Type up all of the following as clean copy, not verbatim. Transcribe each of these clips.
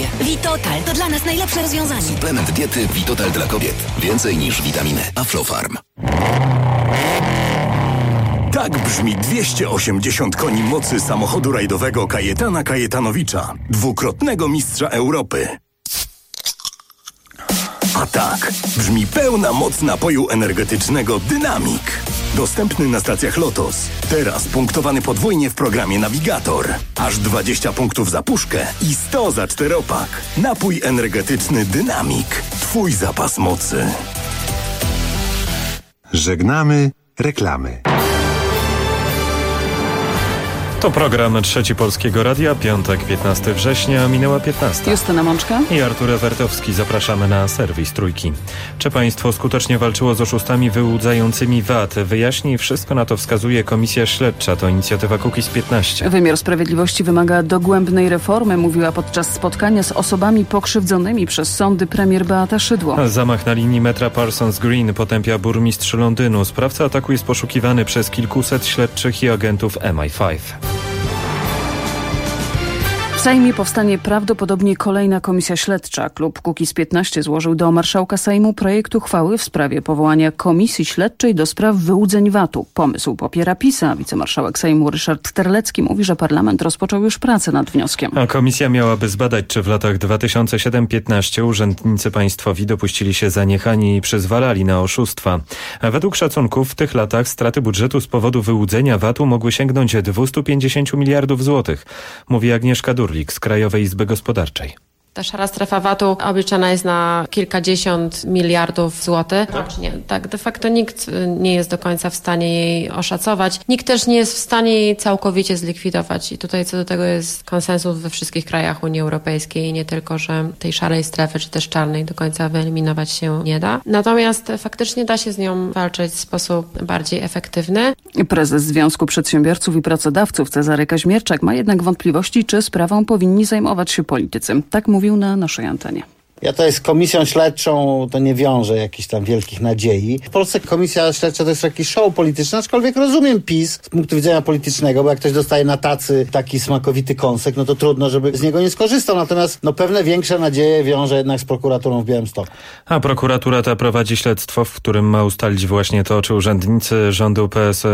Vitotal to dla nas najlepsze rozwiązanie. Suplement diety Vitotal dla kobiet. Więcej niż witaminy. Aflofarm. Tak brzmi 280 koni mocy samochodu rajdowego Kajetana Kajetanowicza, dwukrotnego mistrza Europy. A tak brzmi pełna moc napoju energetycznego Dynamik. Dostępny na stacjach Lotos. Teraz punktowany podwójnie w programie Navigator. Aż 20 punktów za puszkę i 100 za czteropak. Napój energetyczny Dynamik. Twój zapas mocy. Żegnamy reklamy. To program Trzeci Polskiego Radia, piątek 15 września, minęła 15. Justyna Mączka I Artur Ewertowski. Zapraszamy na serwis Trójki. Czy państwo skutecznie walczyło z oszustami wyłudzającymi VAT? Wyjaśni, wszystko na to wskazuje Komisja Śledcza. To inicjatywa Kukiz15. Wymiar sprawiedliwości wymaga dogłębnej reformy, mówiła podczas spotkania z osobami pokrzywdzonymi przez sądy premier Beata Szydło. Zamach na linii metra Parsons Green potępia burmistrz Londynu. Sprawca ataku jest poszukiwany przez kilkuset śledczych i agentów MI5. W Sejmie powstanie prawdopodobnie kolejna komisja śledcza. Klub Kukiz15 złożył do marszałka Sejmu projekt uchwały w sprawie powołania komisji śledczej do spraw wyłudzeń VAT-u. Pomysł popiera PiS, a wicemarszałek Sejmu Ryszard Terlecki mówi, że parlament rozpoczął już pracę nad wnioskiem. A komisja miałaby zbadać, czy w latach 2007-15 urzędnicy państwowi dopuścili się zaniechań i przyzwalali na oszustwa. A według szacunków w tych latach straty budżetu z powodu wyłudzenia VAT-u mogły sięgnąć 250 miliardów złotych, mówi Agnieszka Durlik z Krajowej Izby Gospodarczej. Ta szara strefa VAT-u obliczana jest na kilkadziesiąt miliardów złotych rocznie. Tak, de facto nikt nie jest do końca w stanie jej oszacować. Nikt też nie jest w stanie jej całkowicie zlikwidować. I tutaj co do tego jest konsensus we wszystkich krajach Unii Europejskiej. Nie tylko, że tej szarej strefy, czy też czarnej do końca wyeliminować się nie da. Natomiast faktycznie da się z nią walczyć w sposób bardziej efektywny. Prezes Związku Przedsiębiorców i Pracodawców Cezary Kaźmierczak ma jednak wątpliwości, czy sprawą powinni zajmować się politycy. Tak mówił na naszej antenie. Ja to jest komisją śledczą, to nie wiąże jakichś tam wielkich nadziei. W Polsce komisja śledcza to jest jakiś show polityczny, aczkolwiek rozumiem PiS z punktu widzenia politycznego, bo jak ktoś dostaje na tacy taki smakowity kąsek, no to trudno, żeby z niego nie skorzystał. Natomiast pewne większe nadzieje wiąże jednak z prokuraturą w Białymstoku. A prokuratura ta prowadzi śledztwo, w którym ma ustalić właśnie to, czy urzędnicy rządu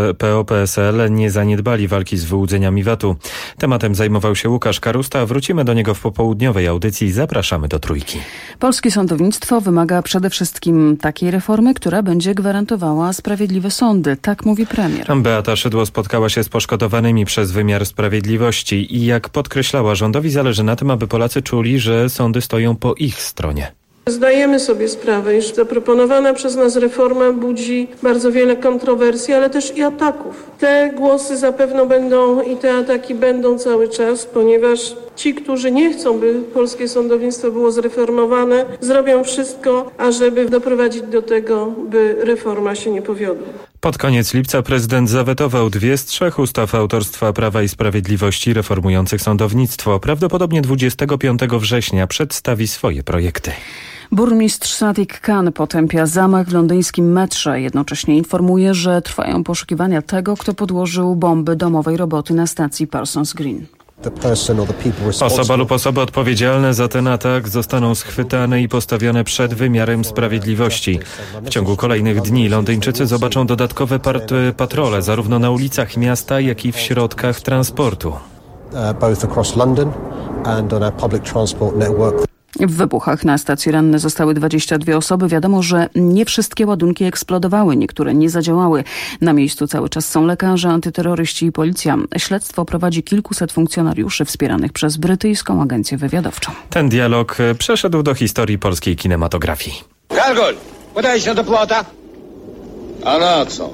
PO-PSL nie zaniedbali walki z wyłudzeniami VAT-u. Tematem zajmował się Łukasz Karusta. Wrócimy do niego w popołudniowej audycji. Zapraszamy do Trójki. Polskie sądownictwo wymaga przede wszystkim takiej reformy, która będzie gwarantowała sprawiedliwe sądy. Tak mówi premier. Beata Szydło spotkała się z poszkodowanymi przez wymiar sprawiedliwości i jak podkreślała, rządowi zależy na tym, aby Polacy czuli, że sądy stoją po ich stronie. Zdajemy sobie sprawę, iż zaproponowana przez nas reforma budzi bardzo wiele kontrowersji, ale też i ataków. Te głosy zapewne będą i te ataki będą cały czas, ponieważ ci, którzy nie chcą, by polskie sądownictwo było zreformowane, zrobią wszystko, ażeby doprowadzić do tego, by reforma się nie powiodła. Pod koniec lipca prezydent zawetował 2 z 3 ustaw autorstwa Prawa i Sprawiedliwości reformujących sądownictwo. Prawdopodobnie 25 września przedstawi swoje projekty. Burmistrz Sadiq Khan potępia zamach w londyńskim metrze. Jednocześnie informuje, że trwają poszukiwania tego, kto podłożył bomby domowej roboty na stacji Parsons Green. Osoba lub osoby odpowiedzialne za ten atak zostaną schwytane i postawione przed wymiarem sprawiedliwości. W ciągu kolejnych dni Londyńczycy zobaczą dodatkowe patrole zarówno na ulicach miasta, jak i w środkach transportu. W wybuchach na stacji ranne zostały 22 osoby. Wiadomo, że nie wszystkie ładunki eksplodowały, niektóre nie zadziałały. Na miejscu cały czas są lekarze, antyterroryści i policja. Śledztwo prowadzi kilkuset funkcjonariuszy wspieranych przez brytyjską agencję wywiadowczą. Ten dialog przeszedł do historii polskiej kinematografii. Gargol, podejdź do plota. A na co?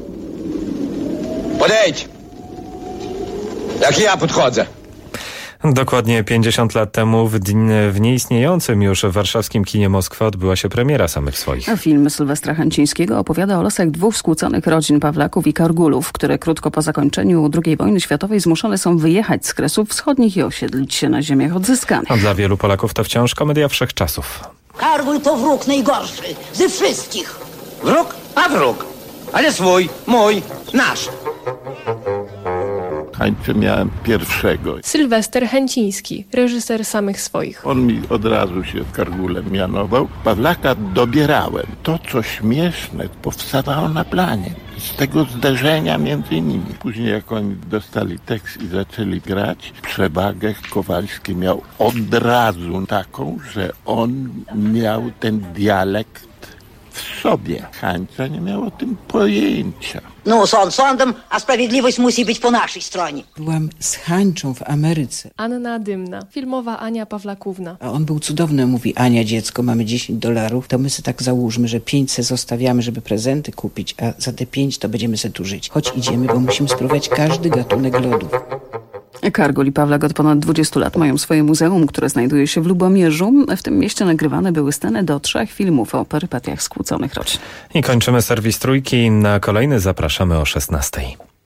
Podejdź. Jak ja podchodzę. Dokładnie 50 lat temu w nieistniejącym już warszawskim kinie Moskwa odbyła się premiera Samych swoich. A film Sylwestra Chęcińskiego opowiada o losach 2 skłóconych rodzin Pawlaków i Kargulów, które krótko po zakończeniu II wojny światowej zmuszone są wyjechać z Kresów Wschodnich i osiedlić się na ziemiach odzyskanych. A dla wielu Polaków to wciąż komedia wszechczasów. Kargul to wróg najgorszy ze wszystkich. Wróg? A wróg. Ale swój, mój, nasz. Hańce miałem pierwszego. Sylwester Chęciński, reżyser Samych swoich. On mi od razu się Kargulem mianował. Pawlaka dobierałem. To, co śmieszne, powstawało na planie. Z tego zderzenia między innymi. Później jak oni dostali tekst i zaczęli grać, przewagę Kowalski miał od razu taką, że on miał ten dialekt w sobie. Hańca nie miał o tym pojęcia. No, sąd sądem, a sprawiedliwość musi być po naszej stronie. Byłam z Hańczą w Ameryce. Anna Dymna, filmowa Ania Pawlakówna. A on był cudowny, mówi: Ania, dziecko, mamy $10, to my sobie tak załóżmy, że 5 se zostawiamy, żeby prezenty kupić, a za te 5 to będziemy se tu żyć. Choć idziemy, bo musimy spróbować każdy gatunek lodów. Kargul i Pawlak od ponad 20 lat mają swoje muzeum, które znajduje się w Lubomierzu. W tym mieście nagrywane były sceny do 3 filmów o perypetiach skłóconych rodzin. I kończymy serwis Trójki. Na kolejny zapraszamy o 16:00.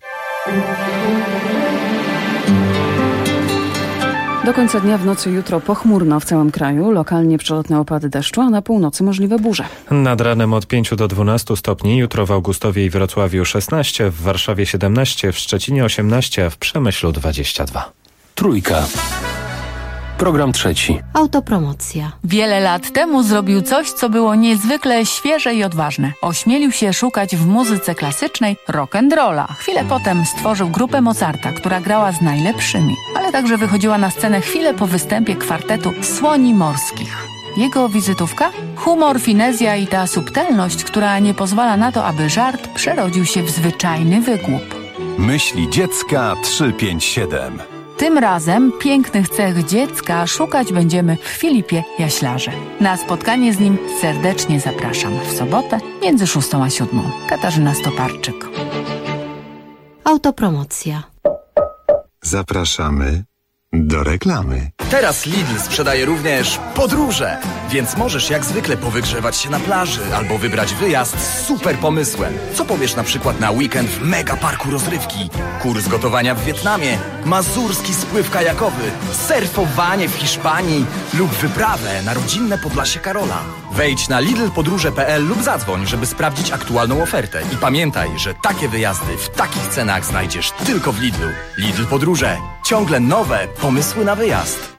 Do końca dnia w nocy jutro pochmurno w całym kraju, lokalnie przelotne opady deszczu, a na północy możliwe burze. Nad ranem od 5 do 12 stopni, jutro w Augustowie i Wrocławiu 16, w Warszawie 17, w Szczecinie 18, a w Przemyślu 22. Trójka. Program trzeci. Autopromocja. Wiele lat temu zrobił coś, co było niezwykle świeże i odważne. Ośmielił się szukać w muzyce klasycznej rock'n'rolla. Chwilę potem stworzył grupę Mozarta, która grała z najlepszymi, ale także wychodziła na scenę chwilę po występie kwartetu Słoni Morskich. Jego wizytówka? Humor, finezja i ta subtelność, która nie pozwala na to, aby żart przerodził się w zwyczajny wygłup. Myśli dziecka 357. Tym razem pięknych cech dziecka szukać będziemy w Filipie Jaślarze. Na spotkanie z nim serdecznie zapraszam w sobotę między 6 a 7. Katarzyna Stoparczyk. Autopromocja. Zapraszamy do reklamy. Teraz Lidl sprzedaje również podróże, więc możesz jak zwykle powygrzewać się na plaży albo wybrać wyjazd z super pomysłem. Co powiesz na przykład na weekend w mega parku rozrywki, kurs gotowania w Wietnamie, mazurski spływ kajakowy, surfowanie w Hiszpanii lub wyprawę na rodzinne Podlasie Karola. Wejdź na lidlpodróże.pl lub zadzwoń, żeby sprawdzić aktualną ofertę. I pamiętaj, że takie wyjazdy w takich cenach znajdziesz tylko w Lidlu. Lidl Podróże. Ciągle nowe pomysły na wyjazd.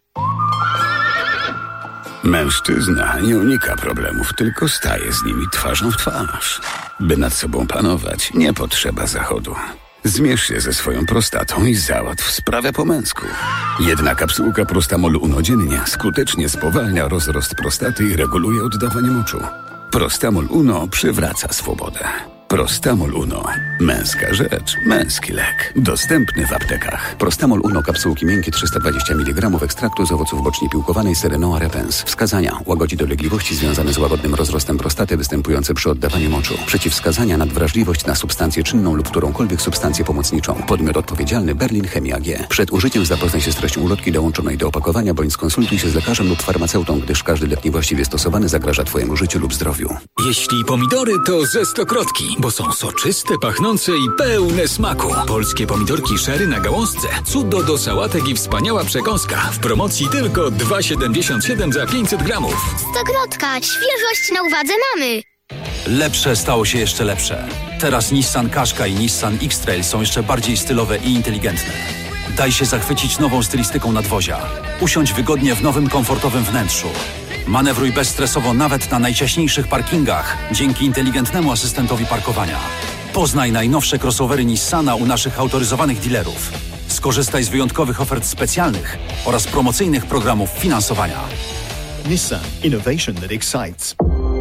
Mężczyzna nie unika problemów, tylko staje z nimi twarzą w twarz. By nad sobą panować, nie potrzeba zachodu. Zmierz się ze swoją prostatą i załatw sprawę po męsku. Jedna kapsułka Prostamol Uno dziennie skutecznie spowalnia rozrost prostaty i reguluje oddawanie moczu. Prostamol Uno przywraca swobodę. Prostamol Uno. Męska rzecz, męski lek. Dostępny w aptekach. Prostamol Uno, kapsułki miękkie 320 mg ekstraktu z owoców boczni piłkowanej Serenoa repens. Wskazania: łagodzi dolegliwości związane z łagodnym rozrostem prostaty występujące przy oddawaniu moczu. Przeciwwskazania: nadwrażliwość na substancję czynną lub którąkolwiek substancję pomocniczą. Podmiot odpowiedzialny: Berlin Chemia AG. Przed użyciem zapoznaj się z treścią ulotki dołączonej do opakowania bądź skonsultuj się z lekarzem lub farmaceutą, gdyż każdy lek niewłaściwie stosowany zagraża Twojemu życiu lub zdrowiu. Jeśli pomidory, to ze Stokrotki, bo są soczyste, pachnące i pełne smaku. Polskie pomidorki sherry na gałązce. Cudo do sałatek i wspaniała przekąska. W promocji tylko 2,77 za 500 gramów. Stokrotka, świeżość na uwadze mamy. Lepsze stało się jeszcze lepsze. Teraz Nissan Qashqai i Nissan X-Trail są jeszcze bardziej stylowe i inteligentne. Daj się zachwycić nową stylistyką nadwozia. Usiądź wygodnie w nowym, komfortowym wnętrzu. Manewruj bezstresowo nawet na najciaśniejszych parkingach dzięki inteligentnemu asystentowi parkowania. Poznaj najnowsze crossovery Nissana u naszych autoryzowanych dealerów. Skorzystaj z wyjątkowych ofert specjalnych oraz promocyjnych programów finansowania. Nissan. Innovation that excites.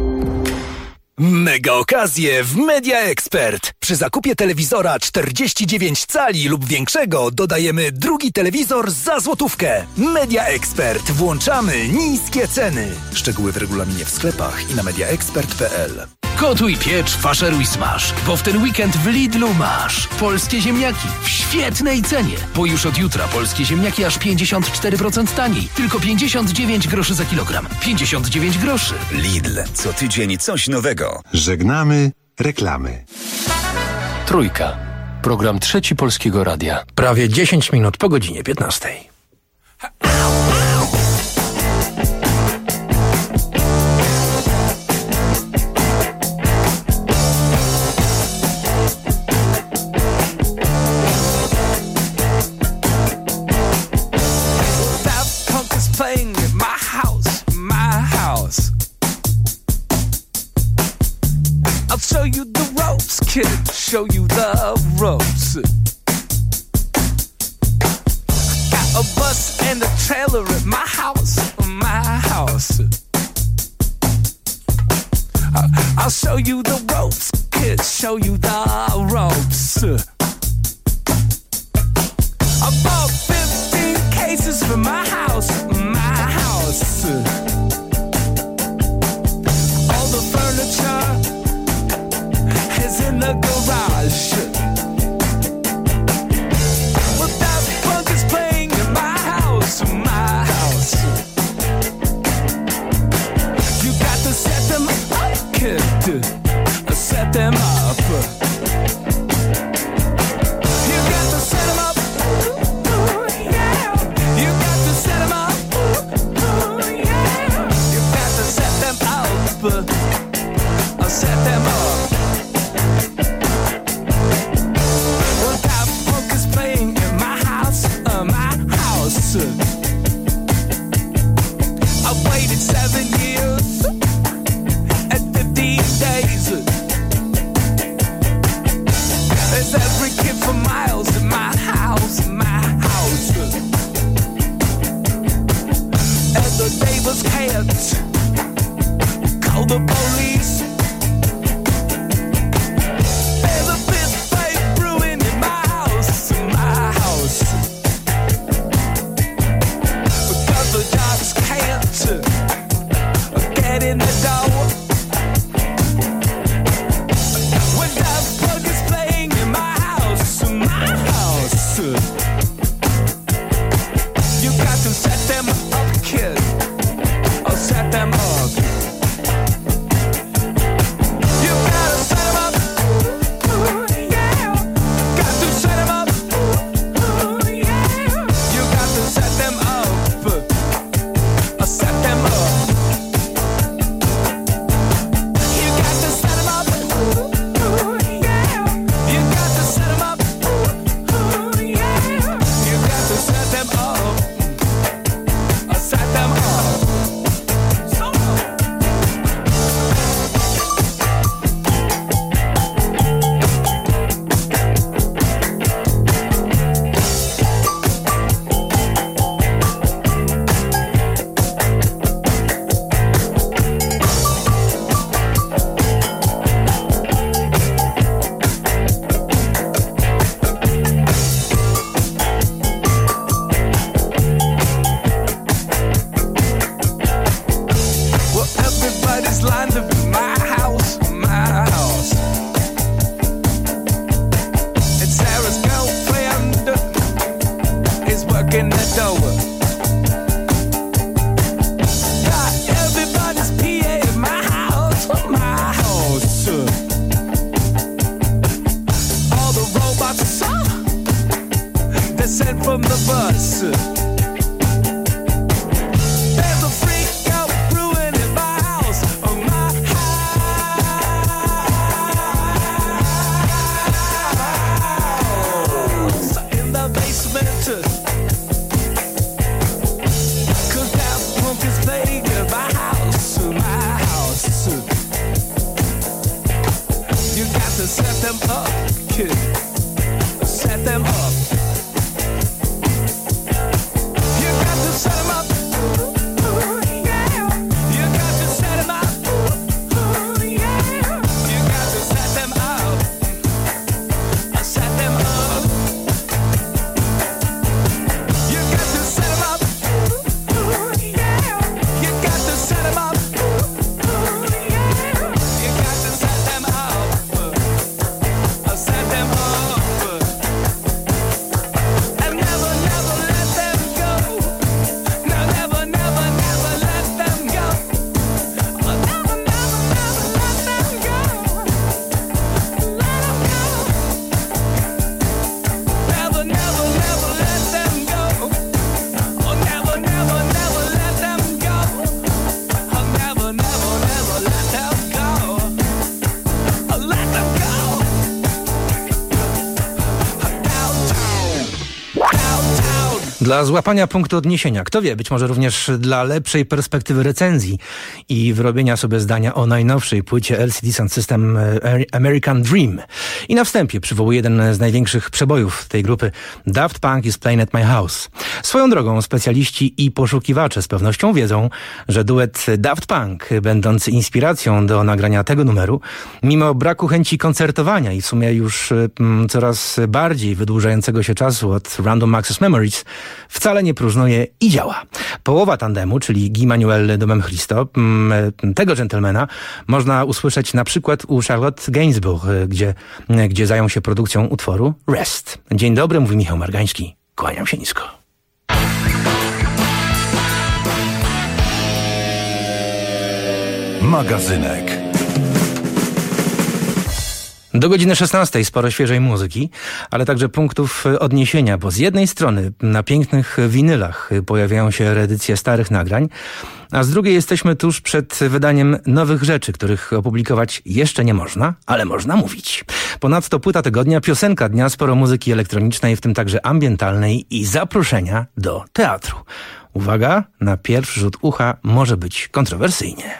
Mega okazje w Media Expert. Przy zakupie telewizora 49 cali lub większego dodajemy drugi telewizor za złotówkę. Media Expert. Włączamy niskie ceny. Szczegóły w regulaminie w sklepach i na mediaexpert.pl. Gotuj, piecz, faszeruj, smaż, bo w ten weekend w Lidlu masz polskie ziemniaki w świetnej cenie, bo już od jutra polskie ziemniaki aż 54% taniej, tylko 59 groszy za kilogram. 59 groszy. Lidl. Co tydzień coś nowego. Żegnamy reklamy. Trójka. Program trzeci Polskiego Radia. Prawie 10 minut po godzinie 15. kid, show you the ropes. Got a bus and a trailer at my house, I'll show you the ropes, kid, show you the ropes. I bought 15 cases for my house. All the furniture is in the garage. Well, that funk is playing in my house. You got to set them up, kid. Set them up. You got to set them up. Yeah. You got to set them up. Yeah. You got to set them up. Set them up. Well, that funk is playing in my house. I waited 7 years and 15 days. There's every kid for miles in my house. And the neighbors can't call the police. There's a fist fight brewing in my house. Because the dogs can't get in the door. When that plug is playing in my house. You got to set them up, kid. Or set them up. You gotta set them up. Yeah. Got to set them up. Yeah. You got to set them up. Or set them up. You got to set them up. Yeah. You got to set them up. Yeah. You got to set them up. Or set them up. Well, everybody's lined up in my house. And Sarah's girlfriend is working the door. Got everybody's PA in my house. All the robots they're sent from the bus. There's a freak out brewing in my house. In the basement. 'Cause that punk is playing in my house. You got to set them up, kid. Set them up. You got to set them up. Yeah. You got to set them up. Yeah. You got to set them up. Set them up. You got to set them up. Yeah. You got to set them up. Yeah. You got to set them up. Set them up. Dla złapania punktu odniesienia, kto wie, być może również dla lepszej perspektywy recenzji i wyrobienia sobie zdania o najnowszej płycie LCD Sound System American Dream. I na wstępie przywołuję jeden z największych przebojów tej grupy, Daft Punk is Playing at My House. Swoją drogą specjaliści i poszukiwacze z pewnością wiedzą, że duet Daft Punk, będący inspiracją do nagrania tego numeru, mimo braku chęci koncertowania i w sumie już coraz bardziej wydłużającego się czasu od Random Access Memories, wcale nie próżnuje i działa. Połowa tandemu, czyli Guy Manuel de Memchristo, tego dżentelmena, można usłyszeć na przykład u Charlotte Gainsbourg, gdzie zajął się produkcją utworu Rest. Dzień dobry, mówi Michał Margański. Kłaniam się nisko. Magazynek. Do godziny 16 sporo świeżej muzyki, ale także punktów odniesienia, bo z jednej strony na pięknych winylach pojawiają się reedycje starych nagrań, a z drugiej jesteśmy tuż przed wydaniem nowych rzeczy, których opublikować jeszcze nie można, ale można mówić. Ponadto płyta tygodnia, piosenka dnia, sporo muzyki elektronicznej, w tym także ambientalnej i zaproszenia do teatru. Uwaga, na pierwszy rzut ucha może być kontrowersyjnie.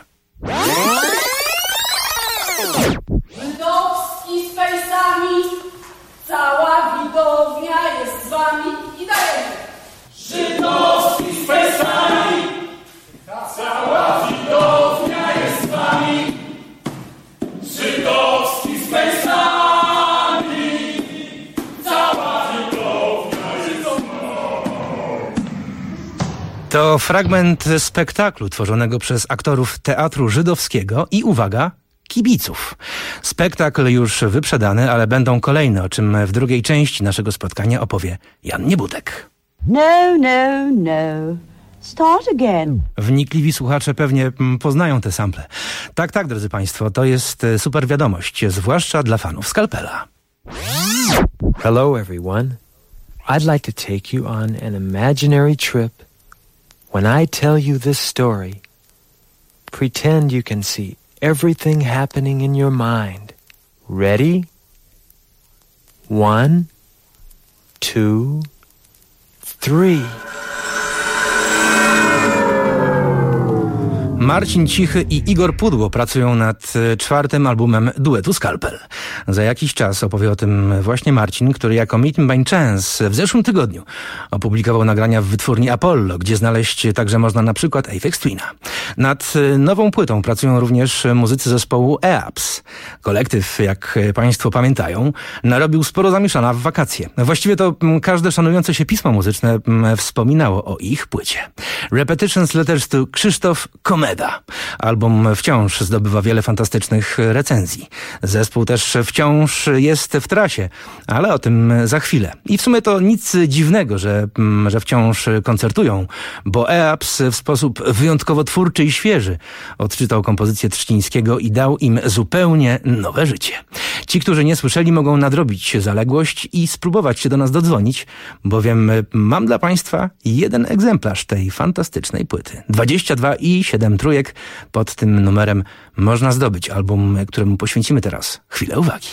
Żydowski z fejsami, cała widownia jest z wami i dajemy. Żydowski z fejsami, cała widownia jest z wami. Żydowski z fejsami, cała widownia jest z wami. To fragment spektaklu tworzonego przez aktorów Teatru Żydowskiego i uwaga, kibiców. Spektakl już wyprzedany, ale będą kolejne, o czym w drugiej części naszego spotkania opowie Jan Niebutek. No, no, no. Start again. Wnikliwi słuchacze pewnie poznają te sample. Tak, drodzy Państwo, to jest super wiadomość, zwłaszcza dla fanów Skalpela. Hello everyone. I'd like to take you on an imaginary trip. When I tell you this story, pretend you can see everything happening in your mind. Ready? 1, 2, 3. Marcin Cichy i Igor Pudło pracują nad czwartym albumem duetu Skalpel. Za jakiś czas opowie o tym właśnie Marcin, który jako Meeting by Chance w zeszłym tygodniu opublikował nagrania w wytwórni Apollo, gdzie znaleźć także można na przykład Aphex Twina. Nad nową płytą pracują również muzycy zespołu EAPS. Kolektyw, jak Państwo pamiętają, narobił sporo zamieszania w wakacje. Właściwie to każde szanujące się pismo muzyczne wspominało o ich płycie. Repetitions Letters to Krzysztof Komeda. Album wciąż zdobywa wiele fantastycznych recenzji. Zespół też wciąż jest w trasie, ale o tym za chwilę. I w sumie to nic dziwnego, że wciąż koncertują, bo EAPS w sposób wyjątkowo twórczy i świeży odczytał kompozycję Trzcińskiego i dał im zupełnie nowe życie. Ci, którzy nie słyszeli, mogą nadrobić zaległość i spróbować się do nas dodzwonić, bowiem mam dla Państwa jeden egzemplarz tej fantastycznej płyty. 22,7 trójek. Pod tym numerem można zdobyć album, któremu poświęcimy teraz chwilę uwagi.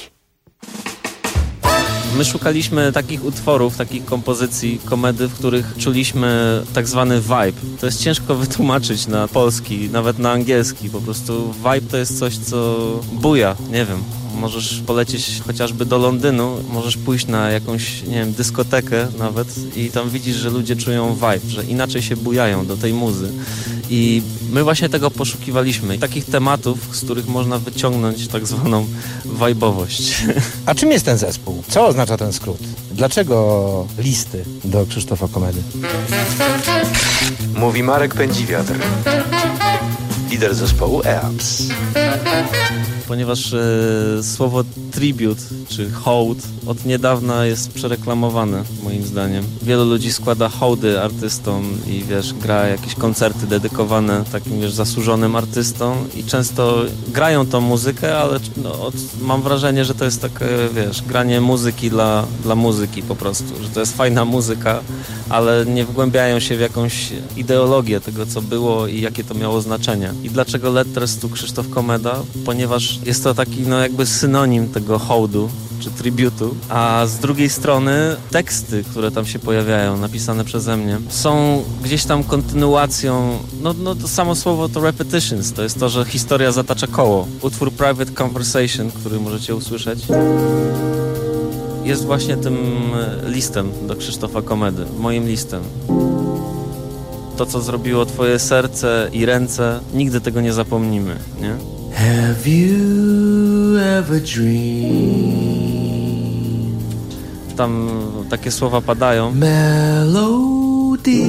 My szukaliśmy takich utworów, takich kompozycji, komedy, w których czuliśmy tak zwany vibe. To jest ciężko wytłumaczyć na polski, nawet na angielski. Po prostu vibe to jest coś, co buja, nie wiem. Możesz polecieć chociażby do Londynu, możesz pójść na jakąś, nie wiem, dyskotekę nawet i tam widzisz, że ludzie czują vibe, że inaczej się bujają do tej muzy. I my właśnie tego poszukiwaliśmy. Takich tematów, z których można wyciągnąć tak zwaną vibe'owość. A czym jest ten zespół? Co oznacza ten skrót? Dlaczego listy do Krzysztofa Komedy? Mówi Marek Pędziwiatr, lider zespołu EAPS. Ponieważ słowo tribute czy hołd od niedawna jest przereklamowane, moim zdaniem. Wielu ludzi składa hołdy artystom i gra jakieś koncerty dedykowane takim zasłużonym artystom i często grają tą muzykę, ale mam wrażenie, że to jest takie, granie muzyki dla muzyki po prostu, że to jest fajna muzyka, ale nie wgłębiają się w jakąś ideologię tego, co było i jakie to miało znaczenie. I dlaczego Letters to Krzysztof Komeda? Ponieważ jest to taki jakby synonim tego hołdu czy tributu, a z drugiej strony teksty, które tam się pojawiają, napisane przeze mnie, są gdzieś tam kontynuacją, no to samo słowo to repetitions, to jest to, że historia zatacza koło. Utwór Private Conversation, który możecie usłyszeć, jest właśnie tym listem do Krzysztofa Komedy, moim listem. To, co zrobiło twoje serce i ręce, nigdy tego nie zapomnimy, nie? Have you ever dreamed? Tam takie słowa padają. Melodies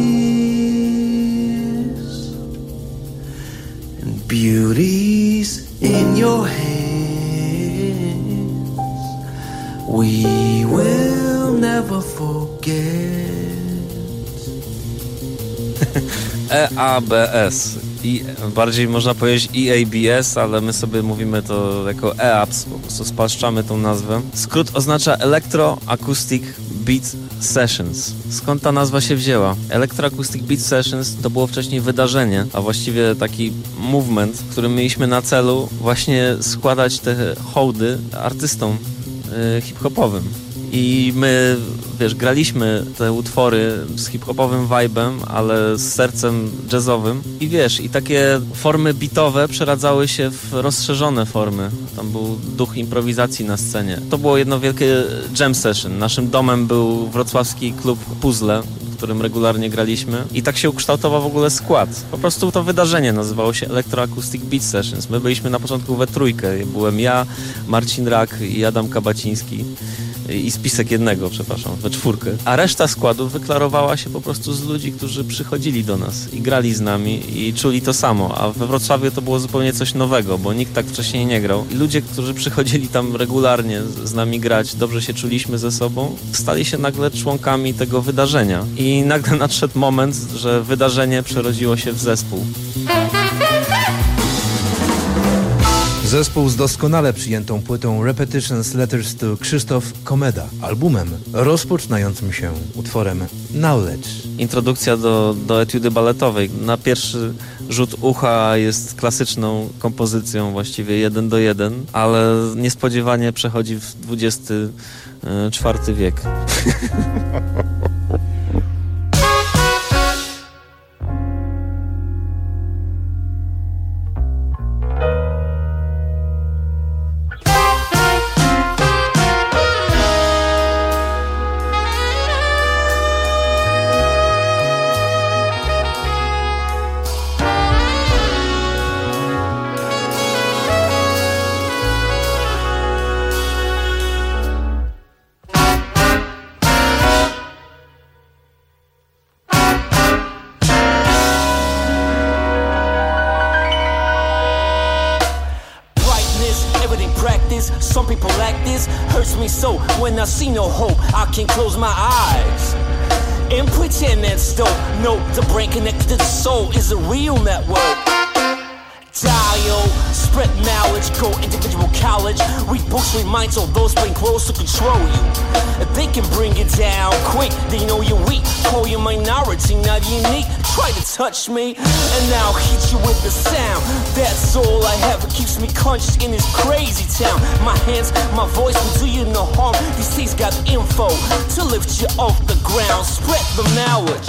and beauties in your hands. We will never forget. EABS. I bardziej można powiedzieć EABS, ale my sobie mówimy to jako EABS, po prostu spłaszczamy tą nazwę. Skrót oznacza Electro Acoustic Beat Sessions. Skąd ta nazwa się wzięła? Electro Acoustic Beat Sessions to było wcześniej wydarzenie, a właściwie taki movement, w którym mieliśmy na celu właśnie składać te hołdy artystom hip-hopowym. I my, graliśmy te utwory z hip-hopowym vibe'em, ale z sercem jazzowym. I i takie formy beatowe przeradzały się w rozszerzone formy. Tam był duch improwizacji na scenie. To było jedno wielkie jam session. Naszym domem był wrocławski klub Puzzle, w którym regularnie graliśmy. I tak się ukształtował w ogóle skład. Po prostu to wydarzenie nazywało się Electro Acoustic Beat Sessions. My byliśmy na początku we trójkę. Byłem ja, Marcin Rak i Adam Kabaciński. I spisek jednego, we czwórkę. A reszta składu wyklarowała się po prostu z ludzi, którzy przychodzili do nas i grali z nami i czuli to samo. A we Wrocławiu to było zupełnie coś nowego, bo nikt tak wcześniej nie grał. I ludzie, którzy przychodzili tam regularnie z nami grać, dobrze się czuliśmy ze sobą, stali się nagle członkami tego wydarzenia. I nagle nadszedł moment, że wydarzenie przerodziło się w zespół. Zespół z doskonale przyjętą płytą Repetitions Letters to Krzysztof Komeda, albumem rozpoczynającym się utworem Knowledge. Introdukcja do etiudy baletowej. Na pierwszy rzut ucha jest klasyczną kompozycją, właściwie 1:1, ale niespodziewanie przechodzi w XXIV wiek. Some people like this, hurts me so. When I see no hope, I can close my eyes and pretend that's dope. No, the brain connected to the soul is a real network. Dial, spread knowledge, go individual college. Read books, read minds, all those playing close to control you. They can bring it down quick, they know you're weak. Call you minority, not unique. Try to touch me, and I'll hit you with the sound. That's all I have, it keeps me clenched in this crazy town. My hands, my voice will do you no harm. These things got info to lift you off the ground. Spread the knowledge.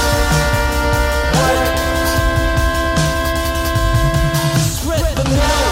Spread the knowledge.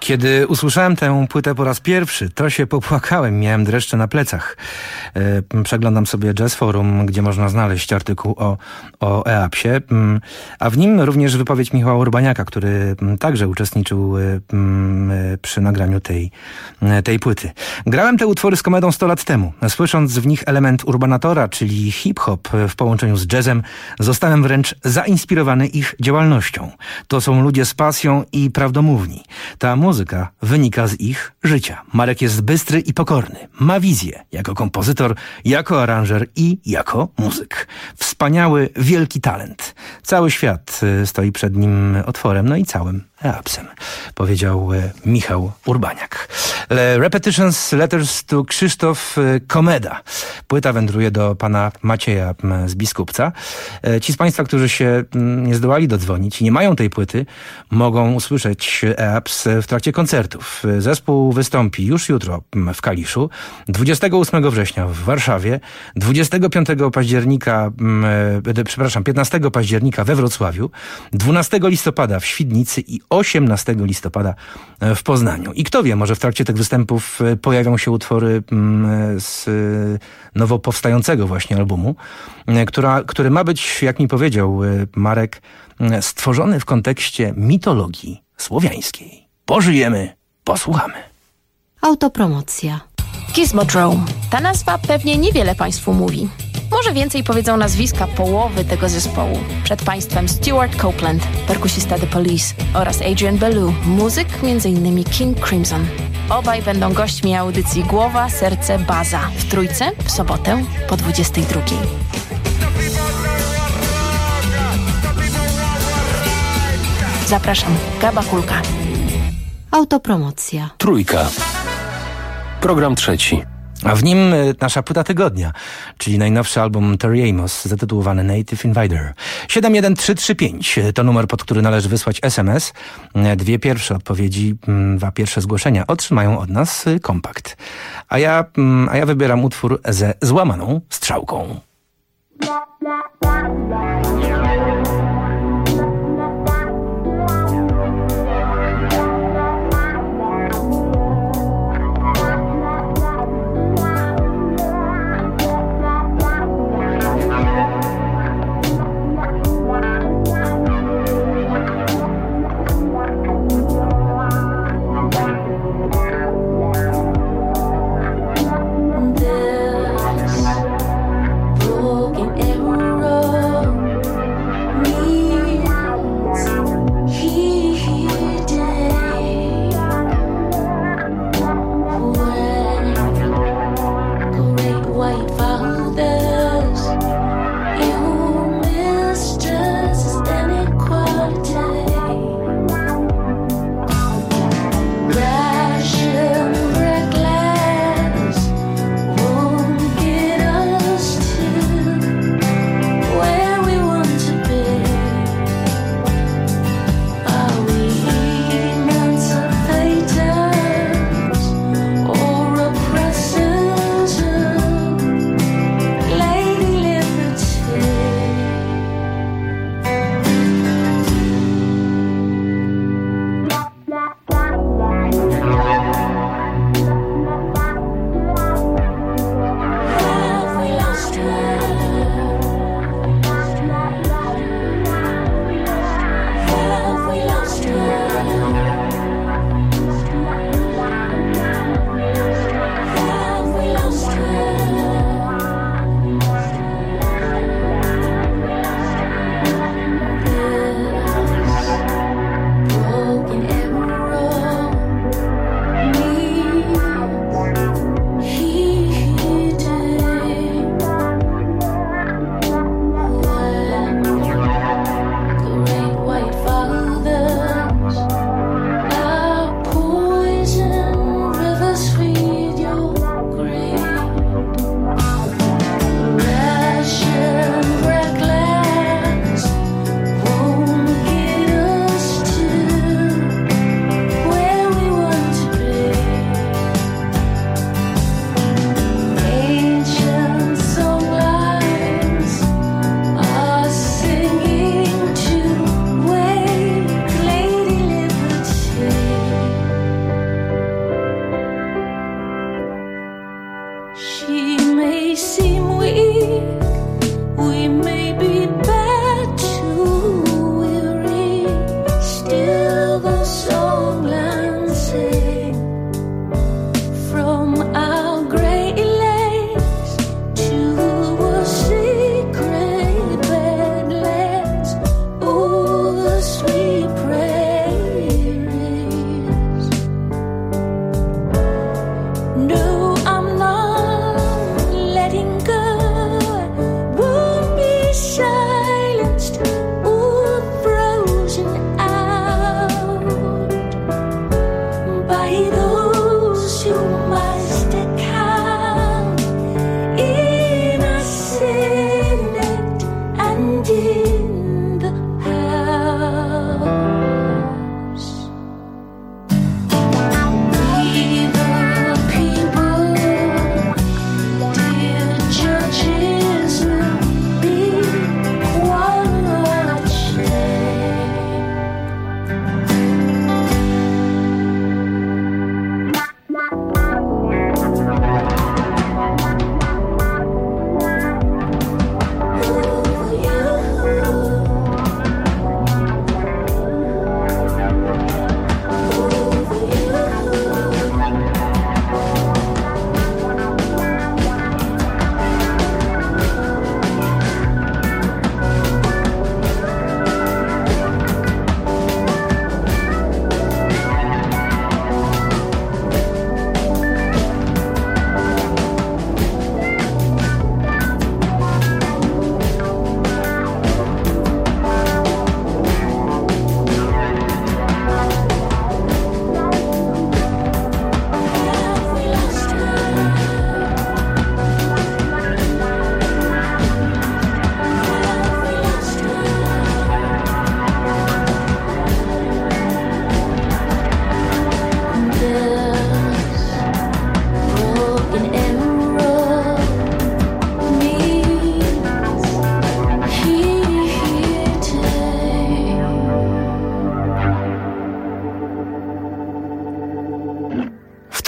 Kiedy usłyszałem tę płytę po raz pierwszy, to się popłakałem, miałem dreszcze na plecach. Przeglądam sobie Jazz Forum, gdzie można znaleźć artykuł o EAPS-ie, a w nim również wypowiedź Michała Urbaniaka, który także uczestniczył przy nagraniu tej płyty. Grałem te utwory z Komedą 100 lat temu. Słysząc w nich element urbanatora, czyli hip-hop w połączeniu z jazzem, zostałem wręcz zainspirowany ich działalnością. To są ludzie z pasją i prawdomówni. Ta muzyka wynika z ich życia. Marek jest bystry i pokorny. Ma wizję jako kompozytor, jako aranżer i jako muzyk. Wspaniały, wielki talent. Cały świat stoi przed nim otworem, no i całym EAPS-em, powiedział Michał Urbaniak. Repetitions Letters to Krzysztof Komeda. Płyta wędruje do pana Macieja z Biskupca. Ci z państwa, którzy się nie zdołali dodzwonić i nie mają tej płyty, mogą usłyszeć EAPS w trakcie koncertów. Zespół wystąpi już jutro w Kaliszu, 28 września w Warszawie, 15 października we Wrocławiu, 12 listopada w Świdnicy i 18 listopada w Poznaniu. I kto wie, może w trakcie tych występów pojawią się utwory z nowo powstającego właśnie albumu, który ma być, jak mi powiedział Marek, stworzony w kontekście mitologii słowiańskiej. Pożyjemy, posłuchamy. Autopromocja. Gizmodrome. Ta nazwa pewnie niewiele Państwu mówi. Może więcej powiedzą nazwiska połowy tego zespołu. Przed Państwem Stuart Copeland, perkusista The Police, oraz Adrian Belew, muzyk m.in. King Crimson. Obaj będą gośćmi audycji Głowa, Serce, Baza w Trójce w sobotę po 22. Zapraszam, Gaba Kulka. Autopromocja. Trójka. Program trzeci. A w nim nasza płyta tygodnia, czyli najnowszy album Tori Amos zatytułowany Native Invader. 71335 to numer, pod który należy wysłać SMS. Dwie pierwsze zgłoszenia otrzymają od nas kompakt. A ja wybieram utwór ze złamaną strzałką.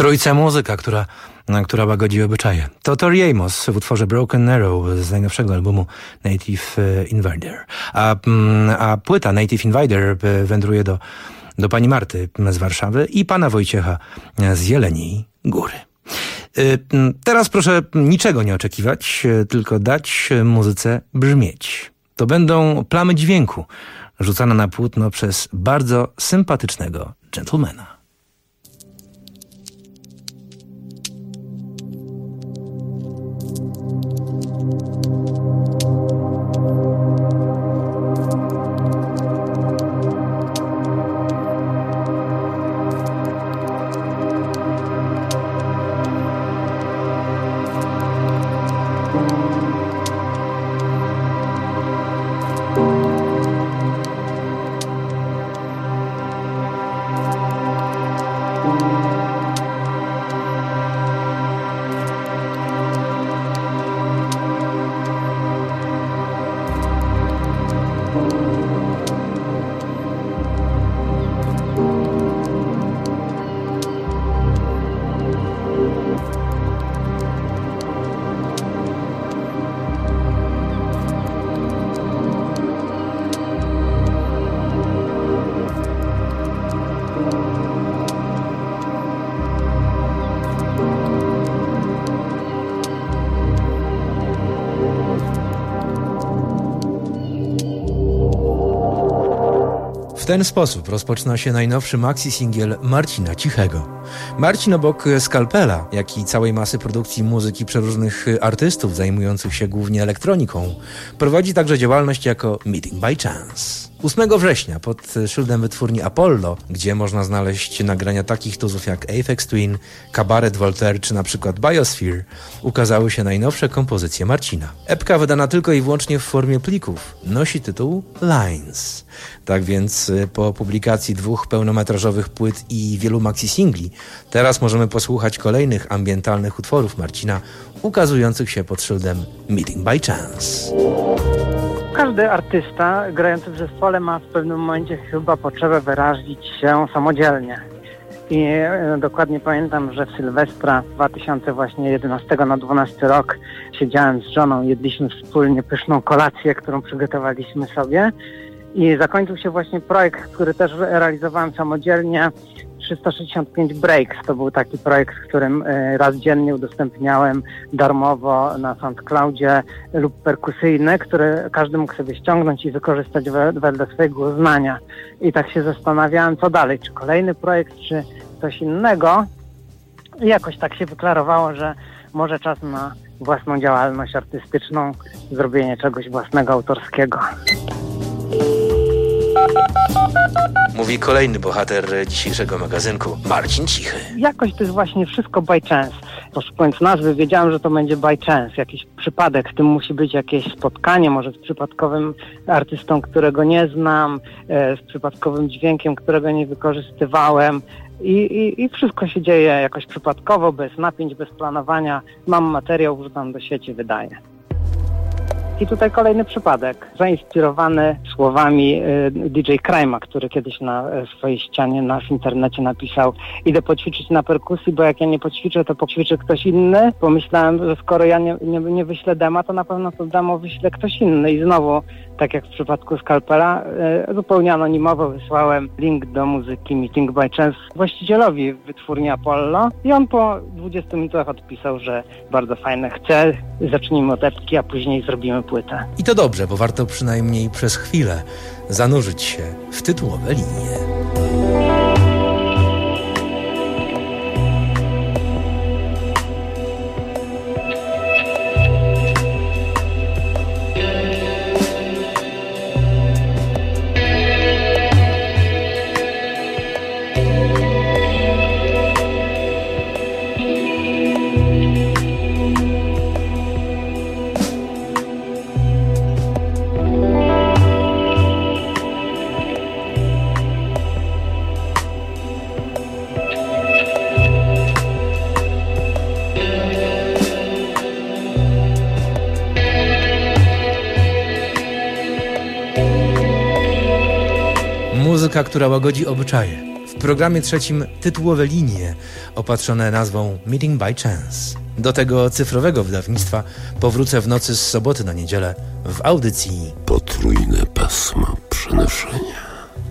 trójce muzyka, która łagodzi obyczaje. To Tori Amos w utworze Broken Arrow z najnowszego albumu Native Invader. A płyta Native Invader wędruje do pani Marty z Warszawy i pana Wojciecha z Jeleniej Góry. Teraz proszę niczego nie oczekiwać, tylko dać muzyce brzmieć. To będą plamy dźwięku rzucane na płótno przez bardzo sympatycznego dżentelmena. W ten sposób rozpoczyna się najnowszy maxi-singiel Marcina Cichego. Marcin obok Skalpela, jak i całej masy produkcji muzyki przeróżnych artystów zajmujących się głównie elektroniką, prowadzi także działalność jako Meeting by Chance. 8 września pod szyldem wytwórni Apollo, gdzie można znaleźć nagrania takich tuzów jak Aphex Twin, Cabaret Voltaire czy na przykład Biosphere, ukazały się najnowsze kompozycje Marcina. Epka wydana tylko i wyłącznie w formie plików nosi tytuł Lines. Tak więc po publikacji 2 pełnometrażowych płyt i wielu maxi-singli, teraz możemy posłuchać kolejnych ambientalnych utworów Marcina, ukazujących się pod szyldem Meeting by Chance. Każdy artysta grający w zespole ma w pewnym momencie chyba potrzebę wyrazić się samodzielnie. I dokładnie pamiętam, że w Sylwestra 2011 na 12 rok siedziałem z żoną, jedliśmy wspólnie pyszną kolację, którą przygotowaliśmy sobie. I zakończył się właśnie projekt, który też realizowałem samodzielnie, 365 Breaks. To był taki projekt, w którym raz dziennie udostępniałem darmowo na SoundCloudzie lub perkusyjny, który każdy mógł sobie ściągnąć i wykorzystać wedle swojego uznania. I tak się zastanawiałem, co dalej, czy kolejny projekt, czy coś innego. I jakoś tak się wyklarowało, że może czas na własną działalność artystyczną, zrobienie czegoś własnego, autorskiego. Mówi kolejny bohater dzisiejszego magazynku, Marcin Cichy. Jakoś to jest właśnie wszystko by chance. Poszukując nazwy, wiedziałem, że to będzie by chance, jakiś przypadek. W tym musi być jakieś spotkanie, może z przypadkowym artystą, którego nie znam, z przypadkowym dźwiękiem, którego nie wykorzystywałem. I wszystko się dzieje jakoś przypadkowo, bez napięć, bez planowania. Mam materiał, wrzucam do sieci, wydaję. I tutaj kolejny przypadek, zainspirowany słowami DJ Crime'a, który kiedyś na swojej ścianie w internecie napisał: idę poćwiczyć na perkusji, bo jak ja nie poćwiczę, to poćwiczy ktoś inny. Pomyślałem, że skoro ja nie wyślę dema, to na pewno to demo wyśle ktoś inny. I znowu, tak jak w przypadku Skalpela, zupełnie anonimowo wysłałem link do muzyki Meeting by Chance właścicielowi wytwórni Apollo i on po 20 minutach odpisał, że bardzo fajne, chce, zacznijmy od epki, a później zrobimy płytę. I to dobrze, bo warto przynajmniej przez chwilę zanurzyć się w tytułowe linie. Muzyka, która łagodzi obyczaje. W programie trzecim tytułowe linie opatrzone nazwą Meeting by Chance. Do tego cyfrowego wydawnictwa powrócę w nocy z soboty na niedzielę w audycji Potrójne pasma przenoszenia.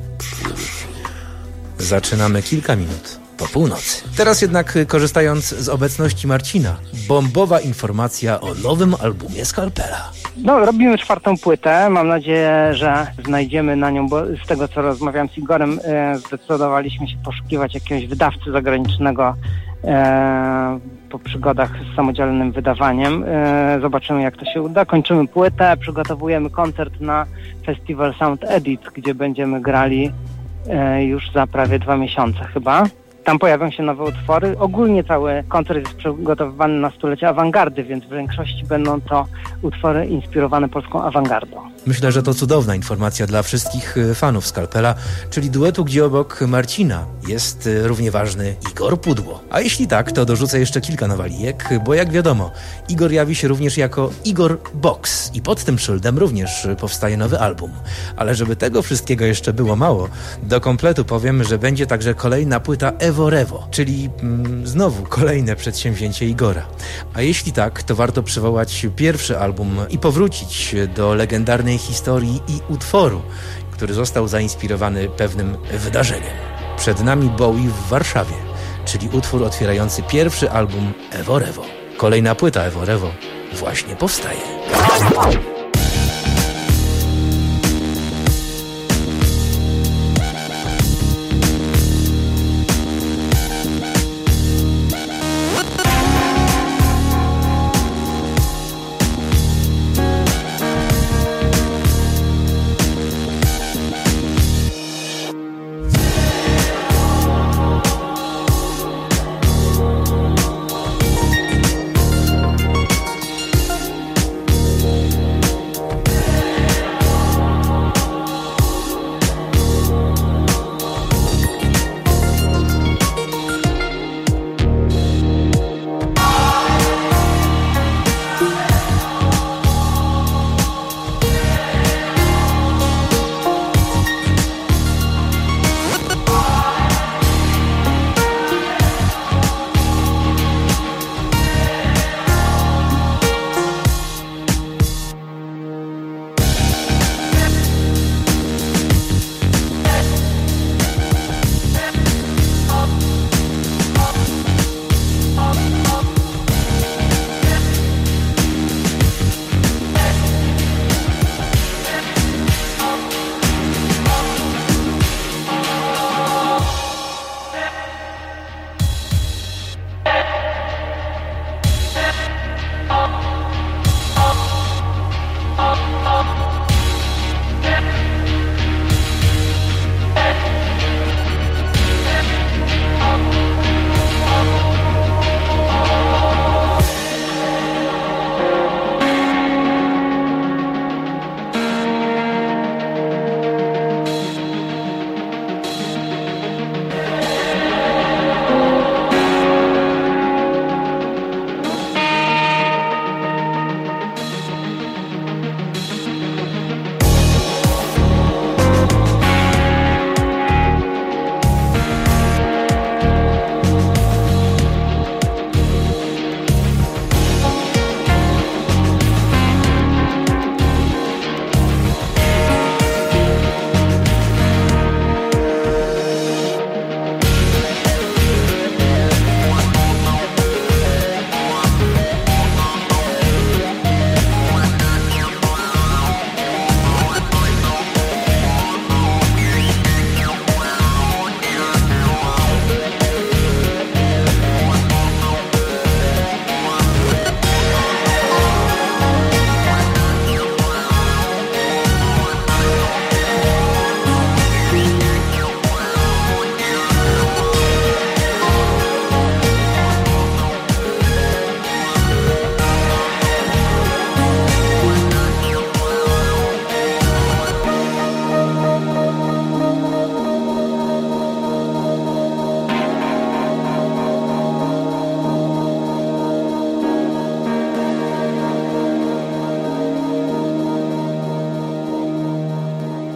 Zaczynamy kilka minut po północy. Teraz jednak, korzystając z obecności Marcina, bombowa informacja o nowym albumie Skalpela. No, robimy 4. płytę. Mam nadzieję, że znajdziemy na nią, bo z tego, co rozmawiam z Igorem, zdecydowaliśmy się poszukiwać jakiegoś wydawcy zagranicznego po przygodach z samodzielnym wydawaniem. Zobaczymy, jak to się uda. Kończymy płytę, przygotowujemy koncert na Festival Sound Edit, gdzie będziemy grali już za prawie 2 miesiące chyba. Tam pojawią się nowe utwory. Ogólnie cały koncert jest przygotowywany na 100-lecie awangardy, więc w większości będą to utwory inspirowane polską awangardą. Myślę, że to cudowna informacja dla wszystkich fanów Skalpela, czyli duetu, gdzie obok Marcina jest równie ważny Igor Pudło. A jeśli tak, to dorzucę jeszcze kilka nowalijek, bo jak wiadomo, Igor jawi się również jako Igor Box i pod tym szyldem również powstaje nowy album. Ale żeby tego wszystkiego jeszcze było mało, do kompletu powiem, że będzie także kolejna płyta Evo Revo, czyli znowu kolejne przedsięwzięcie Igora. A jeśli tak, to warto przywołać pierwszy album i powrócić do legendarnej historii i utworu, który został zainspirowany pewnym wydarzeniem. Przed nami Bowie w Warszawie, czyli utwór otwierający pierwszy album Evo Revo. Kolejna płyta Evo Revo właśnie powstaje.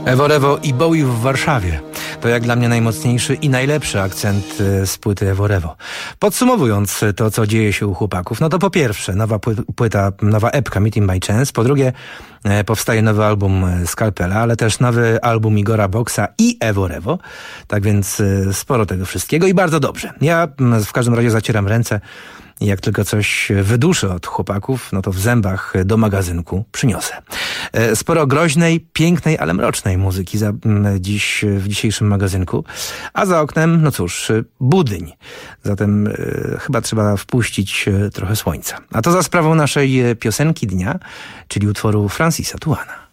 Ewo i Bowie w Warszawie. To jak dla mnie najmocniejszy i najlepszy akcent z płyty Ewo. Podsumowując to, co dzieje się u chłopaków, no to po pierwsze nowa płyta, nowa epka Meeting by Chance, po drugie powstaje nowy album Skalpela, ale też nowy album Igora Boxa i Ewo. Tak więc sporo tego wszystkiego i bardzo dobrze. Ja w każdym razie zacieram ręce i jak tylko coś wyduszę od chłopaków, no to w zębach do magazynku przyniosę. Sporo groźnej, pięknej, ale mrocznej muzyki w dzisiejszym magazynku. A za oknem, no cóż, budyń. Zatem chyba trzeba wpuścić trochę słońca. A to za sprawą naszej piosenki dnia, czyli utworu Francisa Touana.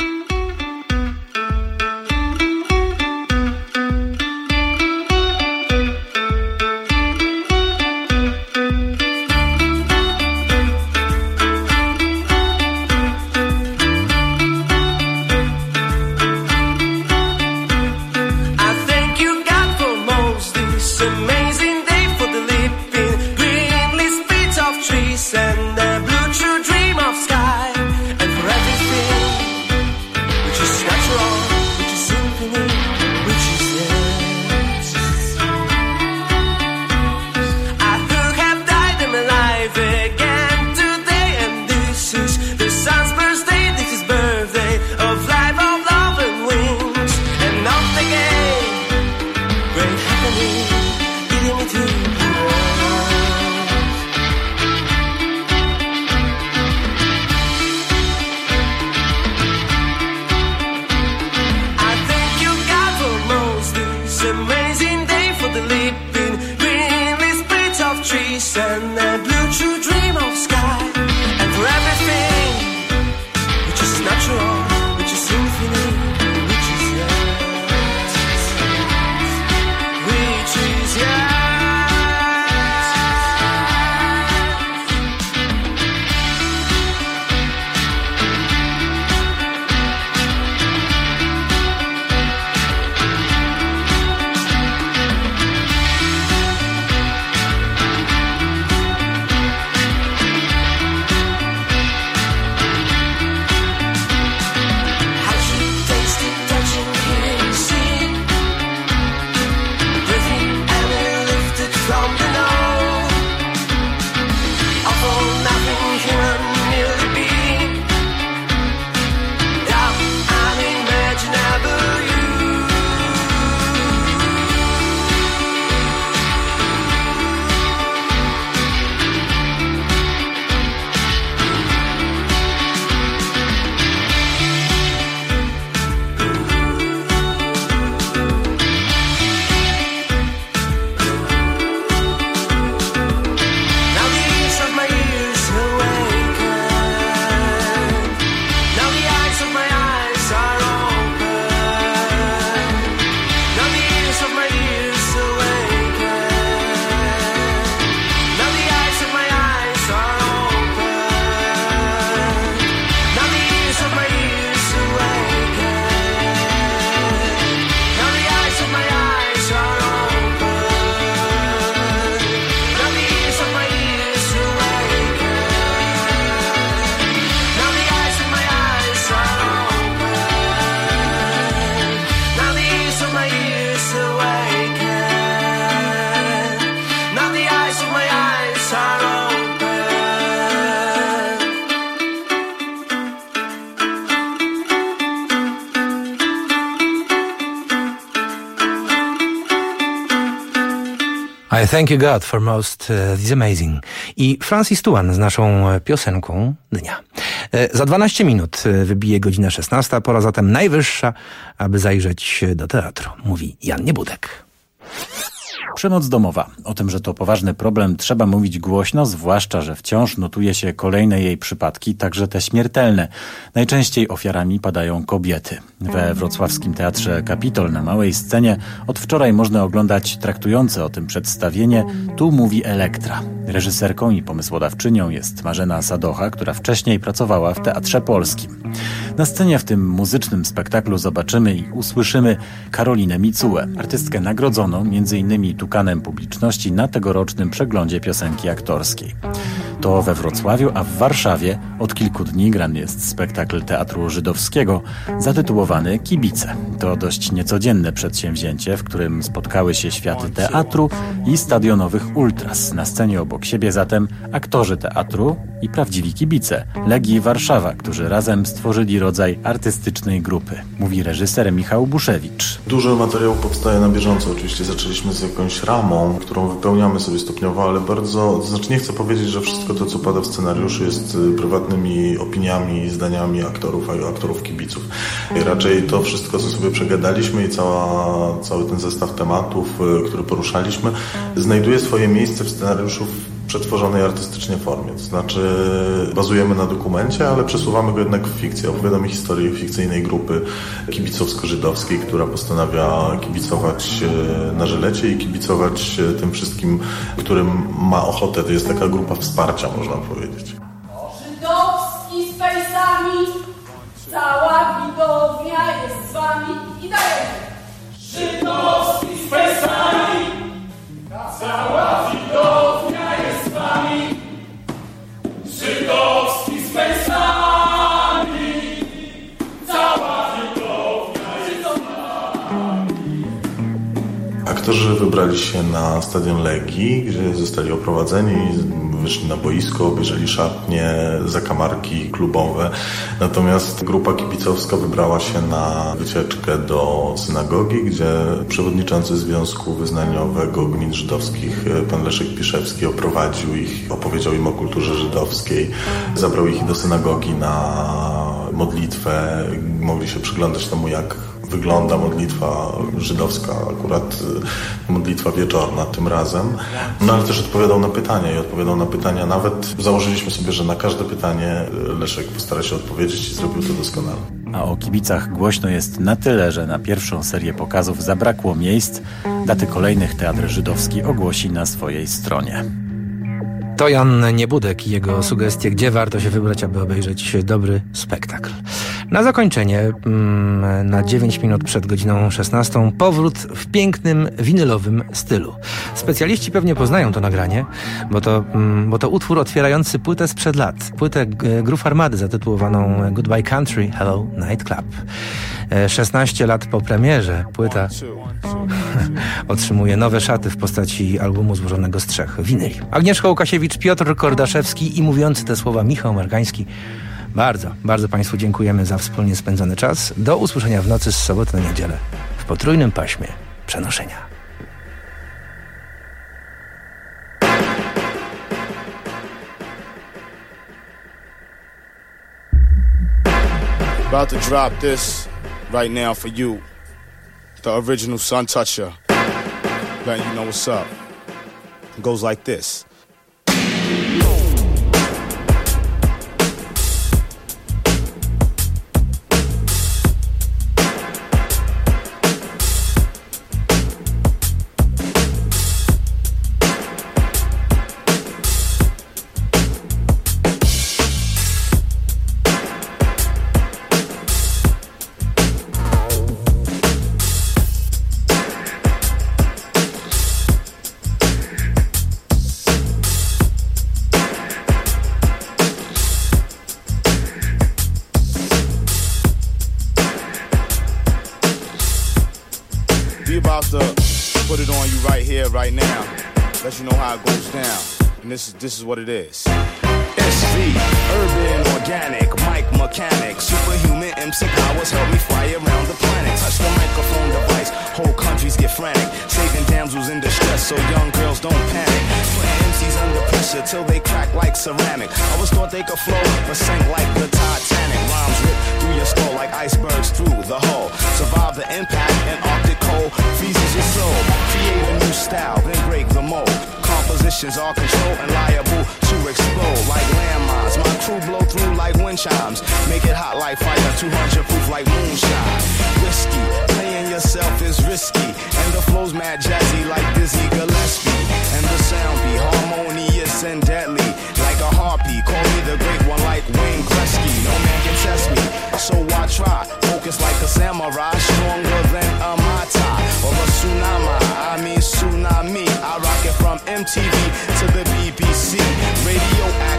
I thank you God for most this amazing. I Francis Touan z naszą piosenką dnia. Za 12 minut wybije godzina 16, pora zatem najwyższa, aby zajrzeć do teatru, mówi Jan Niebudek. Przemoc domowa. O tym, że to poważny problem, trzeba mówić głośno, zwłaszcza, że wciąż notuje się kolejne jej przypadki, także te śmiertelne. Najczęściej ofiarami padają kobiety. We wrocławskim Teatrze Kapitol na małej scenie od wczoraj można oglądać traktujące o tym przedstawienie Tu mówi Elektra. Reżyserką i pomysłodawczynią jest Marzena Sadocha, która wcześniej pracowała w Teatrze Polskim. Na scenie w tym muzycznym spektaklu zobaczymy i usłyszymy Karolinę Micułę, artystkę nagrodzoną m.in. Tukanem Publiczności na tegorocznym przeglądzie piosenki aktorskiej. To we Wrocławiu, a w Warszawie od kilku dni grany jest spektakl Teatru Żydowskiego zatytułowany Kibice. To dość niecodzienne przedsięwzięcie, w którym spotkały się światy teatru i stadionowych ultras. Na scenie obok siebie zatem aktorzy teatru i prawdziwi kibice Legii Warszawa, którzy razem stworzyli rodzaj artystycznej grupy. Mówi reżyser Michał Buszewicz. Dużo materiału powstaje na bieżąco. Oczywiście zaczęliśmy z jakąś ramą, którą wypełniamy sobie stopniowo, ale bardzo, nie chcę powiedzieć, że wszystko to, co pada w scenariuszu, jest prywatnymi opiniami i zdaniami aktorów, a aktorów kibiców. I raczej to wszystko, co sobie przegadaliśmy i cały ten zestaw tematów, który poruszaliśmy, znajduje swoje miejsce w scenariuszu w przetworzonej artystycznie formie. To znaczy bazujemy na dokumencie, ale przesuwamy go jednak w fikcję. Opowiadamy historię fikcyjnej grupy kibicowsko-żydowskiej, która postanawia kibicować na Żylecie i kibicować tym wszystkim, którym ma ochotę. To jest taka grupa wsparcia, można powiedzieć. Żydowski z fejsami, cała widownia jest z wami i dajemy. Żydowski z fejsami, cała widownia jest z wami. Żydowski z fejsami, cała widownia jest z wami. Aktorzy wybrali się na stadion Legii, gdzie zostali oprowadzeni, wyszli na boisko, obejrzeli szatnie, zakamarki klubowe. Natomiast grupa kibicowska wybrała się na wycieczkę do synagogi, gdzie przewodniczący Związku Wyznaniowego Gmin Żydowskich, pan Leszek Piszewski, oprowadził ich, opowiedział im o kulturze żydowskiej, zabrał ich do synagogi na modlitwę. Mogli się przyglądać temu, jak wygląda modlitwa żydowska, akurat modlitwa wieczorna tym razem. No ale też odpowiadał na pytania i odpowiadał na pytania. Nawet założyliśmy sobie, że na każde pytanie Leszek postara się odpowiedzieć i zrobił to doskonale. A o kibicach głośno jest na tyle, że na pierwszą serię pokazów zabrakło miejsc. Daty kolejnych Teatr Żydowski ogłosi na swojej stronie. To Jan Niebudek i jego sugestie, gdzie warto się wybrać, aby obejrzeć dobry spektakl. Na zakończenie, na 9 minut przed godziną 16, powrót w pięknym, winylowym stylu. Specjaliści pewnie poznają to nagranie, bo to utwór otwierający płytę sprzed lat. Płytę Groove Armady zatytułowaną Goodbye Country, Hello Night Club. 16 lat po premierze płyta otrzymuje nowe szaty w postaci albumu złożonego z 3 winyli. Agnieszka Łukasiewicz, Piotr Kordaszewski i mówiący te słowa Michał Margański. Bardzo, bardzo Państwu dziękujemy za wspólnie spędzony czas. Do usłyszenia w nocy z soboty na niedzielę w potrójnym paśmie przenoszenia. About to drop this right now for you, the original Sun Toucher. Letting you know what's up. It goes like this. Put it on you right here, right now. Let you know how it goes down. And this is what it is. SV, urban, organic, mic mechanic, superhuman MC powers help me fly around the planet. Touch the microphone device, whole countries get frantic. Saving damsels in distress so young girls don't panic. Putting MCs under pressure till they crack like ceramic. Always thought they could flow, but sank like the Titanic. Rhymes rip through your skull like icebergs through the hull. Survive the impact and Arctic cold freezes your soul. Create a new style, then break the mold. Compositions are controlled and liable to explode like landmines. My crew blow through like wind chimes. Make it hot like fire, 200 proof like moonshine. Whiskey, playing yourself is risky. And the flow's mad jazzy like Dizzy Gillespie. And the sound be harmonious and deadly like a harpy. Call me the great one like Wayne Gretzky. No man can test me, so I try. Focus like a samurai, stronger than a Mata or a tsunami. I mean tsunami. I rock it from MTV to the BBC. Radioactive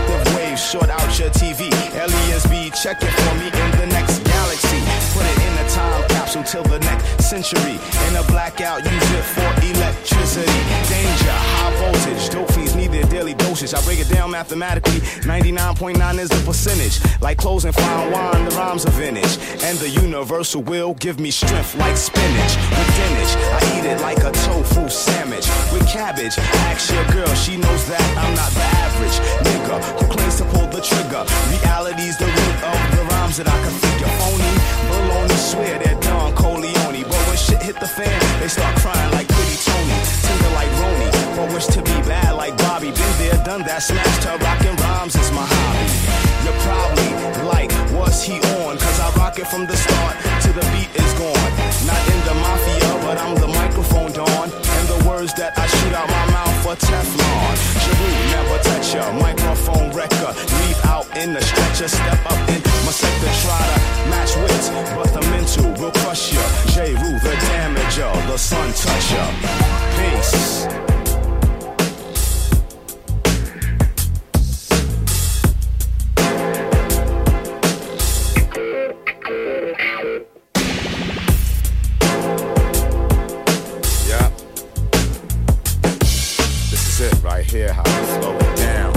short out your TV. Aliens be checking for me in the next galaxy. Put it in a time capsule till the next century. In a blackout, use it for electricity. Danger, high voltage, dope fiends need their daily dosage. I break it down mathematically, 99.9 is the percentage. Like clothes and fine wine, the rhymes are vintage. And the universal will give me strength like spinach. With spinach, I eat it like a tofu sandwich. With cabbage, ask your girl, she knows that I'm not the average nigga who claims to pull the trigger. Reality's the root of the rhymes that I can figure. Phony, baloney, swear they're Don Corleone. But when shit hit the fan, they start crying like Pretty Tony. Tender like Roni, but wish to be bad like Bobby. Been there, done that, smashed her, rockin' rhymes is my hobby. You're probably like, what's he on? Cause I rock it from the start to the beat is gone. Not in the mafia, but I'm the microphone Dawn. And the words that I shoot out my mouth are Teflon. Jeru, never touch ya, microphone wrecker. Leave out in the stretcher, step up in my sector. Try to match wits, but the mental will crush ya. Jeru, the damager, the sun toucher. Peace. Right here, how we slow it down.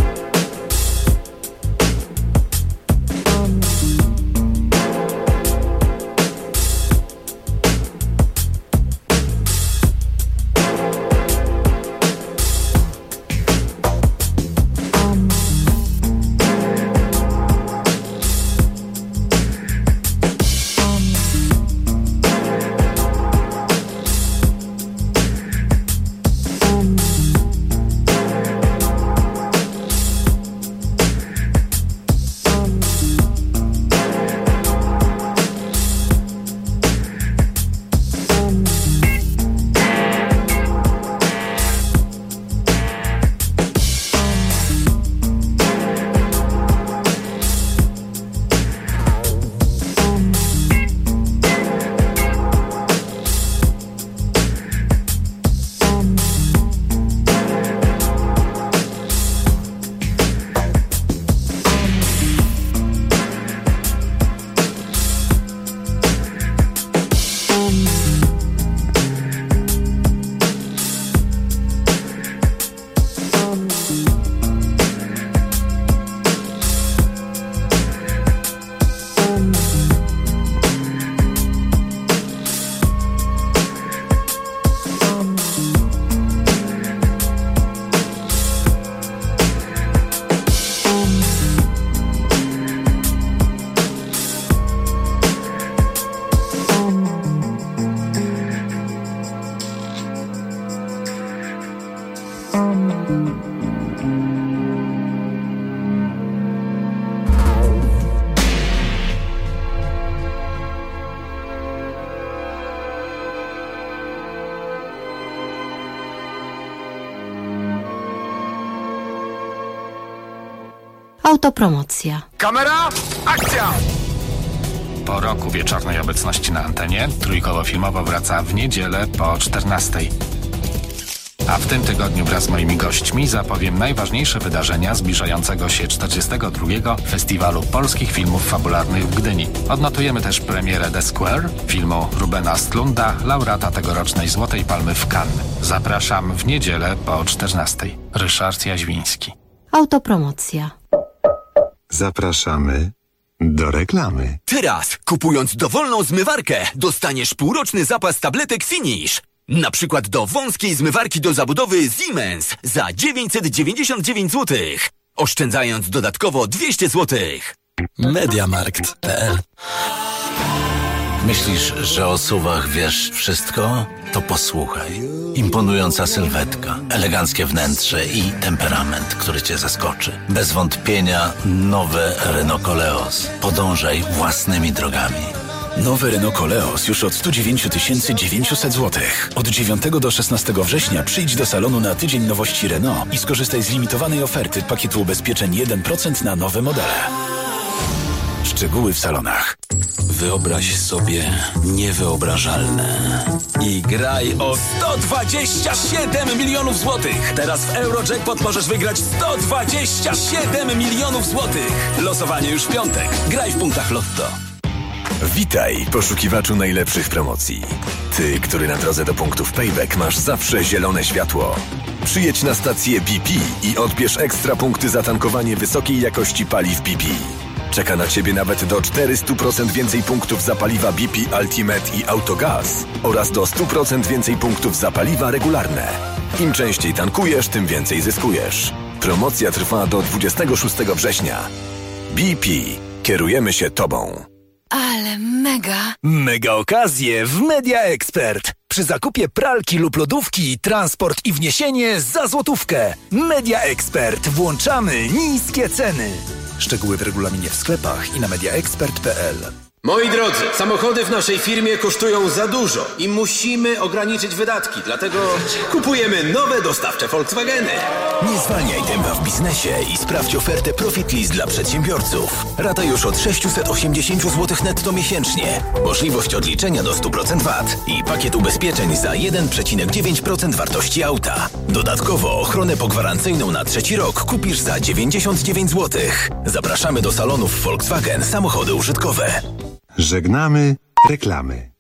Autopromocja. Kamera, akcja! Po roku wieczornej obecności na antenie Trójkoło Filmowo wraca w niedzielę po 14:00. A w tym tygodniu wraz z moimi gośćmi zapowiem najważniejsze wydarzenia zbliżającego się 42. Festiwalu Polskich Filmów Fabularnych w Gdyni. Odnotujemy też premierę The Square, filmu Rubena Östlunda, laureata tegorocznej Złotej Palmy w Cannes. Zapraszam w niedzielę po 14:00. Ryszard Jaźwiński. Autopromocja. Zapraszamy do reklamy. Teraz, kupując dowolną zmywarkę, dostaniesz półroczny zapas tabletek Finish. Na przykład do wąskiej zmywarki do zabudowy Siemens za 999 zł. Oszczędzając dodatkowo 200 zł. Mediamarkt.pl. Myślisz, że o SUV-ach wiesz wszystko? To posłuchaj. Imponująca sylwetka, eleganckie wnętrze i temperament, który cię zaskoczy. Bez wątpienia nowe Renault Koleos. Podążaj własnymi drogami. Nowy Renault Koleos już od 109 900 zł. Od 9 do 16 września przyjdź do salonu na tydzień nowości Renault i skorzystaj z limitowanej oferty pakietu ubezpieczeń 1% na nowe modele. Szczegóły w salonach. Wyobraź sobie niewyobrażalne i graj o 127 milionów złotych. Teraz w Eurojackpot możesz wygrać 127 milionów złotych. Losowanie już w piątek. Graj w punktach Lotto. Witaj, poszukiwaczu najlepszych promocji. Ty, który na drodze do punktów Payback masz zawsze zielone światło. Przyjedź na stację BP i odbierz ekstra punkty za tankowanie wysokiej jakości paliw BP. Czeka na Ciebie nawet do 400% więcej punktów za paliwa BP Ultimate i Autogaz oraz do 100% więcej punktów za paliwa regularne. Im częściej tankujesz, tym więcej zyskujesz. Promocja trwa do 26 września. BP. Kierujemy się Tobą. Ale mega! Mega okazje w Media Expert. Przy zakupie pralki lub lodówki, transport i wniesienie za złotówkę. Media Expert. Włączamy niskie ceny. Szczegóły w regulaminie w sklepach i na mediaexpert.pl. Moi drodzy, samochody w naszej firmie kosztują za dużo i musimy ograniczyć wydatki, dlatego kupujemy nowe dostawcze Volkswageny. Nie zwalniaj tempa w biznesie i sprawdź ofertę Profit List dla przedsiębiorców. Rata już od 680 zł netto miesięcznie. Możliwość odliczenia do 100% VAT i pakiet ubezpieczeń za 1,9% wartości auta. Dodatkowo ochronę pogwarancyjną na 3. rok kupisz za 99 zł. Zapraszamy do salonów Volkswagen Samochody Użytkowe. Żegnamy reklamy.